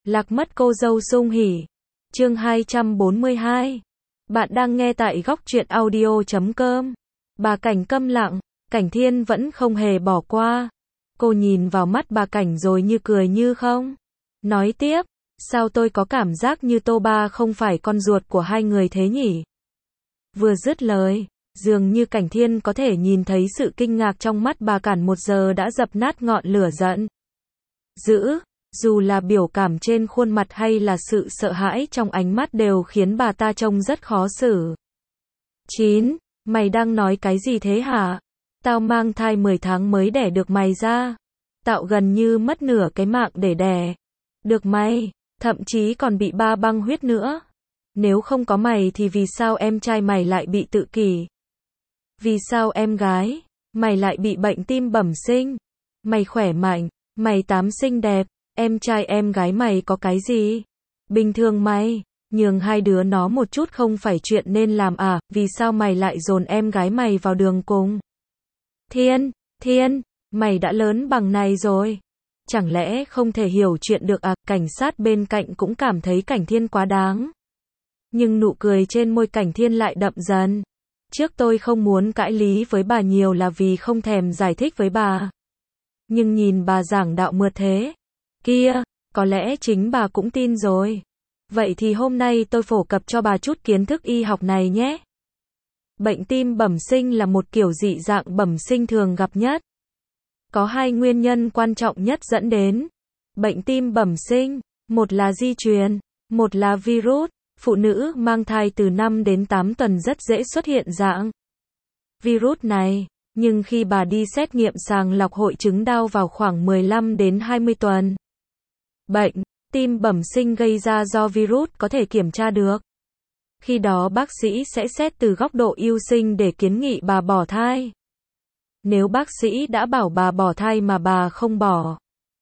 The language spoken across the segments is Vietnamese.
Lạc mất cô dâu sung hỉ. Chương 242. Bạn đang nghe tại góc truyện audio.com. Bà Cảnh câm lặng, Cảnh Thiên vẫn không hề bỏ qua. Cô nhìn vào mắt bà Cảnh rồi như cười như không. Nói tiếp, sao tôi có cảm giác như Tô Ba không phải con ruột của hai người thế nhỉ? Vừa dứt lời, dường như Cảnh Thiên có thể nhìn thấy sự kinh ngạc trong mắt bà Cảnh một giờ đã dập nát ngọn lửa giận dữ. Dù là biểu cảm trên khuôn mặt hay là sự sợ hãi trong ánh mắt đều khiến bà ta trông rất khó xử. 9. Mày đang nói cái gì thế hả? Tao mang thai 10 tháng mới đẻ được mày ra. Tạo gần như mất nửa cái mạng để đẻ được mày, thậm chí còn bị ba băng huyết nữa. Nếu không có mày thì vì sao em trai mày lại bị tự kỷ? Vì sao em gái mày lại bị bệnh tim bẩm sinh? Mày khỏe mạnh, mày tám xinh đẹp, em trai em gái mày có cái gì bình thường mày nhường hai đứa nó một chút không phải chuyện nên làm à? Vì sao mày lại dồn em gái mày vào đường cùng? Thiên, mày đã lớn bằng này rồi, chẳng lẽ không thể hiểu chuyện được à? Cảnh sát bên cạnh cũng cảm thấy Cảnh Thiên quá đáng. Nhưng nụ cười trên môi Cảnh Thiên lại đậm dần. Trước tôi không muốn cãi lý với bà nhiều là vì không thèm giải thích với bà. Nhưng nhìn bà giảng đạo mượt thế kia, có lẽ chính bà cũng tin rồi. Vậy thì hôm nay tôi phổ cập cho bà chút kiến thức y học này nhé. Bệnh tim bẩm sinh là một kiểu dị dạng bẩm sinh thường gặp nhất. Có hai nguyên nhân quan trọng nhất dẫn đến bệnh tim bẩm sinh, một là di truyền, một là virus. Phụ nữ mang thai từ 5 đến 8 tuần rất dễ xuất hiện dạng virus này, nhưng khi bà đi xét nghiệm sàng lọc hội chứng đau vào khoảng 15 đến 20 tuần. Bệnh tim bẩm sinh gây ra do virus có thể kiểm tra được. Khi đó bác sĩ sẽ xét từ góc độ ưu sinh để kiến nghị bà bỏ thai. Nếu bác sĩ đã bảo bà bỏ thai mà bà không bỏ,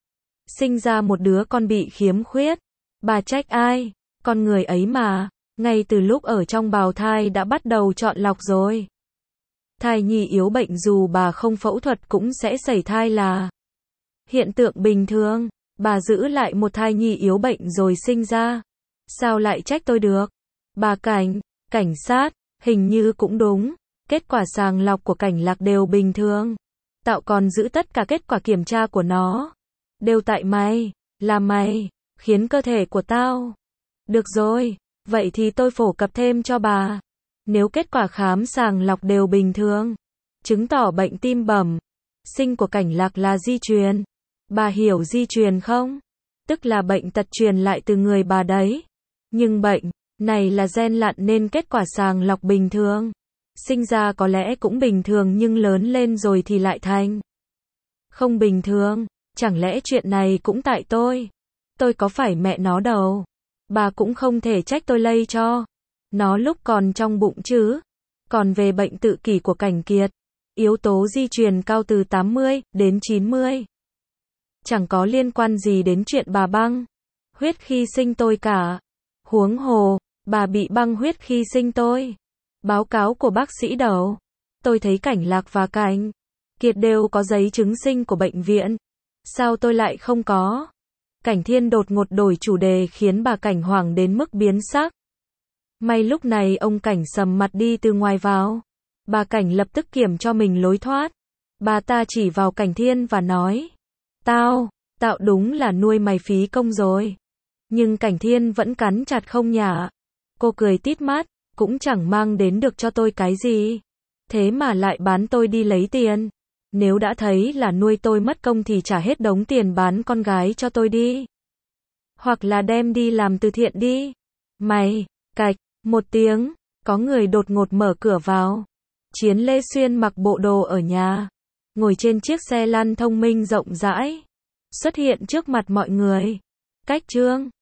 sinh ra một đứa con bị khiếm khuyết, bà trách ai? Con người ấy mà, ngay từ lúc ở trong bào thai đã bắt đầu chọn lọc rồi. Thai nhi yếu bệnh dù bà không phẫu thuật cũng sẽ sẩy thai là hiện tượng bình thường. Bà giữ lại một thai nhi yếu bệnh rồi sinh ra, sao lại trách tôi được? Bà cảnh sát, hình như cũng đúng. Kết quả sàng lọc của Cảnh Lạc đều bình thường. Tạo còn giữ tất cả kết quả kiểm tra của nó. Đều tại mày, là mày khiến cơ thể của tao. Được rồi, vậy thì tôi phổ cập thêm cho bà. Nếu kết quả khám sàng lọc đều bình thường, chứng tỏ bệnh tim bẩm sinh của Cảnh Lạc là di truyền. Bà hiểu di truyền không? Tức là bệnh tật truyền lại từ người bà đấy. Nhưng bệnh này là gen lặn nên kết quả sàng lọc bình thường. Sinh ra có lẽ cũng bình thường nhưng lớn lên rồi thì lại thành không bình thường. Chẳng lẽ chuyện này cũng tại tôi? Tôi có phải mẹ nó đâu. Bà cũng không thể trách tôi lây cho nó lúc còn trong bụng chứ. Còn về bệnh tự kỷ của Cảnh Kiệt, yếu tố di truyền cao từ 80 đến 90. Chẳng có liên quan gì đến chuyện bà băng huyết khi sinh tôi cả. Huống hồ, bà bị băng huyết khi sinh tôi. Báo cáo của bác sĩ đầu, tôi thấy Cảnh Lạc và Cảnh Kiệt đều có giấy chứng sinh của bệnh viện. Sao tôi lại không có? Cảnh Thiên đột ngột đổi chủ đề khiến bà Cảnh hoảng đến mức biến sắc. May lúc này ông Cảnh sầm mặt đi từ ngoài vào. Bà Cảnh lập tức kiểm cho mình lối thoát. Bà ta chỉ vào Cảnh Thiên và nói, tạo đúng là nuôi mày phí công rồi. Nhưng Cảnh Thiên vẫn cắn chặt không nhả. Cô cười tít mắt, cũng chẳng mang đến được cho tôi cái gì. Thế mà lại bán tôi đi lấy tiền. Nếu đã thấy là nuôi tôi mất công thì trả hết đống tiền bán con gái cho tôi đi. Hoặc là đem đi làm từ thiện đi. Mày, cạch, một tiếng, có người đột ngột mở cửa vào. Chiến Lê Xuyên mặc bộ đồ ở nhà, ngồi trên chiếc xe lăn thông minh rộng rãi, xuất hiện trước mặt mọi người. Cách chương